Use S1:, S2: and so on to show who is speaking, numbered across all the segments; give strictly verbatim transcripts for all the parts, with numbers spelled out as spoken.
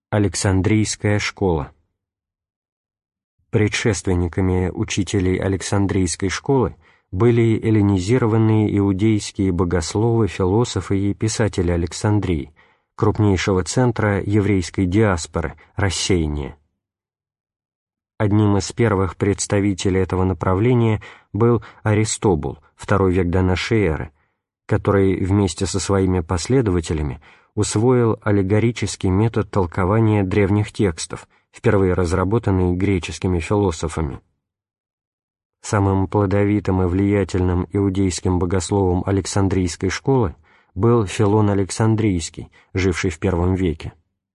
S1: Александрийская школа. Предшественниками учителей Александрийской школы были эллинизированные иудейские богословы, философы и писатели Александрии, крупнейшего центра еврейской диаспоры, рассеяния. Одним из первых представителей этого направления был Аристобул, второй век до нашей эры, который вместе со своими последователями усвоил аллегорический метод толкования древних текстов, впервые разработанный греческими философами. Самым плодовитым и влиятельным иудейским богословом Александрийской школы был Филон Александрийский, живший в первом веке.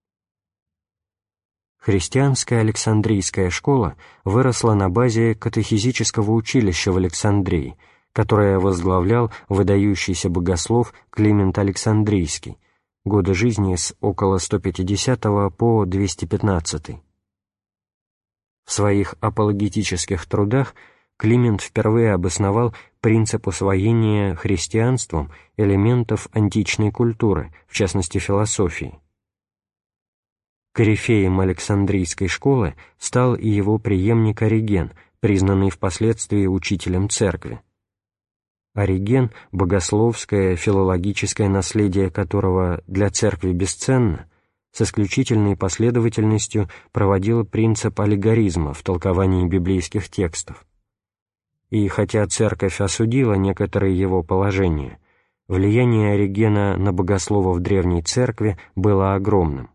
S1: Христианская Александрийская школа выросла на базе катехизического училища в Александрии, которое возглавлял выдающийся богослов Климент Александрийский, годы жизни с около сто пятидесятого по двести пятнадцатый. В своих апологетических трудах Климент впервые обосновал принцип усвоения христианством элементов античной культуры, в частности философии. Корифеем Александрийской школы стал и его преемник Ориген, признанный впоследствии учителем церкви. Ориген, богословское, филологическое наследие которого для церкви бесценно, с исключительной последовательностью проводил принцип аллегоризма в толковании библейских текстов. И хотя церковь осудила некоторые его положения, влияние Оригена на богословов древней церкви было огромным.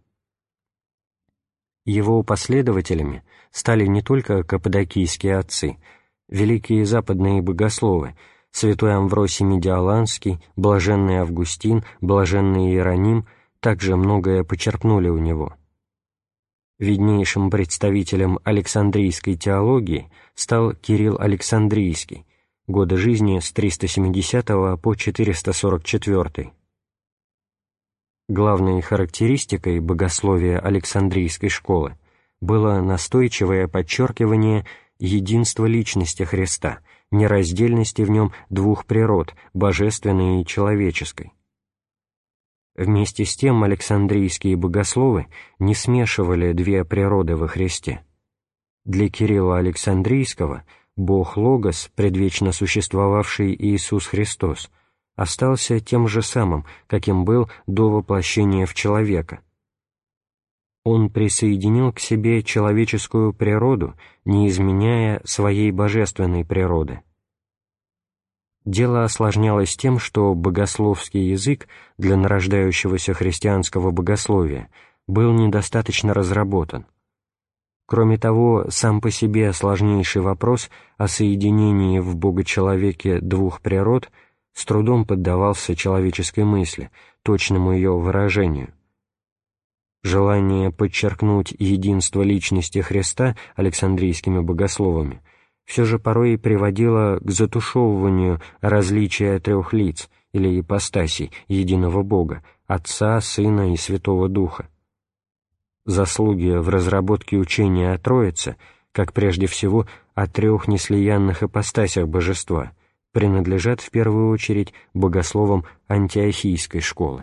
S1: Его последователями стали не только каппадокийские отцы, великие западные богословы, святой Амвросий Медиаланский, блаженный Августин, блаженный Иероним также многое почерпнули у него. Виднейшим представителем Александрийской теологии стал Кирилл Александрийский, годы жизни с триста семидесятого по четыреста сорок четвёртый. Главной характеристикой богословия Александрийской школы было настойчивое подчеркивание единства личности Христа, нераздельности в нем двух природ, божественной и человеческой. Вместе с тем александрийские богословы не смешивали две природы во Христе. Для Кирилла Александрийского Бог Логос, предвечно существовавший Иисус Христос, остался тем же самым, каким был до воплощения в человека. Он присоединил к себе человеческую природу, не изменяя своей божественной природы. Дело осложнялось тем, что богословский язык для нарождающегося христианского богословия был недостаточно разработан. Кроме того, сам по себе сложнейший вопрос о соединении в Бога-человеке двух природ с трудом поддавался человеческой мысли, точному ее выражению. Желание подчеркнуть единство личности Христа александрийскими богословами все же порой приводило к затушевыванию различия трех лиц или ипостасей единого Бога, Отца, Сына и Святого Духа. Заслуги в разработке учения о Троице, как прежде всего о трех неслиянных ипостасях Божества, принадлежат в первую очередь богословам антиохийской школы.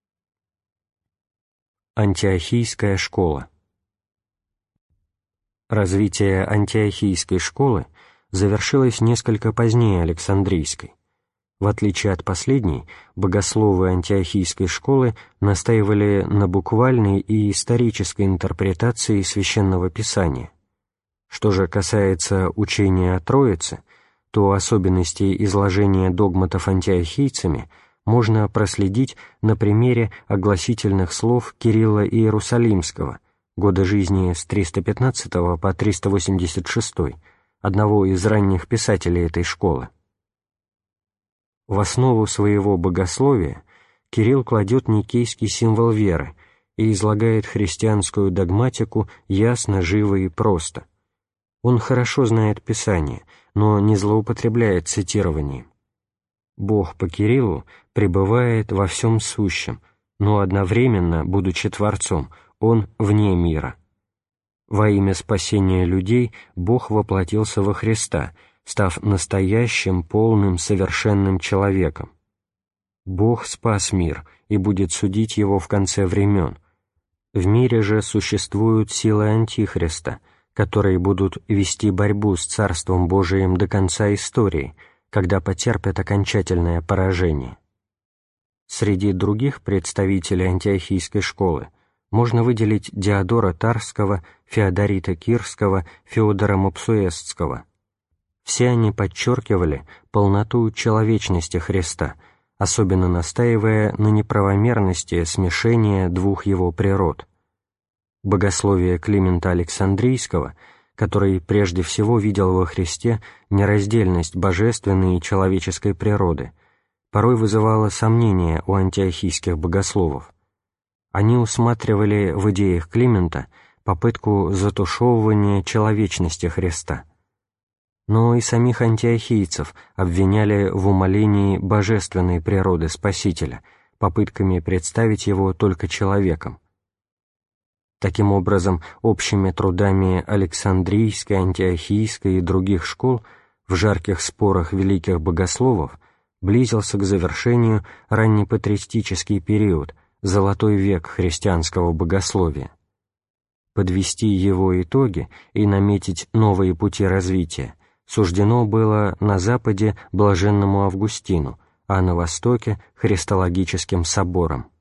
S1: Антиохийская школа. Развитие антиохийской школы завершилось несколько позднее Александрийской. В отличие от последней, богословы антиохийской школы настаивали на буквальной и исторической интерпретации Священного Писания. Что же касается учения о Троице, то особенности изложения догматов антиохийцами можно проследить на примере огласительных слов Кирилла Иерусалимского, годы жизни с триста пятнадцатого по триста восемьдесят шестой, одного из ранних писателей этой школы. В основу своего богословия Кирилл кладет никейский символ веры и излагает христианскую догматику ясно, живо и просто. Он хорошо знает Писание, но не злоупотребляет цитированием. Бог по Кириллу пребывает во всем сущем, но одновременно, будучи Творцом, Он вне мира. Во имя спасения людей Бог воплотился во Христа, став настоящим, полным, совершенным человеком. Бог спас мир и будет судить его в конце времен. В мире же существуют силы Антихриста, которые будут вести борьбу с Царством Божиим до конца истории, когда потерпят окончательное поражение. Среди других представителей антиохийской школы можно выделить Диодора Тарского, Феодорита Кирского, Феодора Мопсуэстского. Все они подчеркивали полноту человечности Христа, особенно настаивая на неправомерности смешения двух его природ. Богословие Климента Александрийского, который прежде всего видел во Христе нераздельность божественной и человеческой природы, порой вызывало сомнения у антиохийских богословов. Они усматривали в идеях Климента попытку затушевывания человечности Христа. Но и самих антиохийцев обвиняли в умалении божественной природы Спасителя, попытками представить его только человеком. Таким образом, общими трудами Александрийской, Антиохийской и других школ в жарких спорах великих богословов близился к завершению раннепатристический период, золотой век христианского богословия. Подвести его итоги и наметить новые пути развития суждено было на Западе блаженному Августину, а на Востоке — Христологическим собором.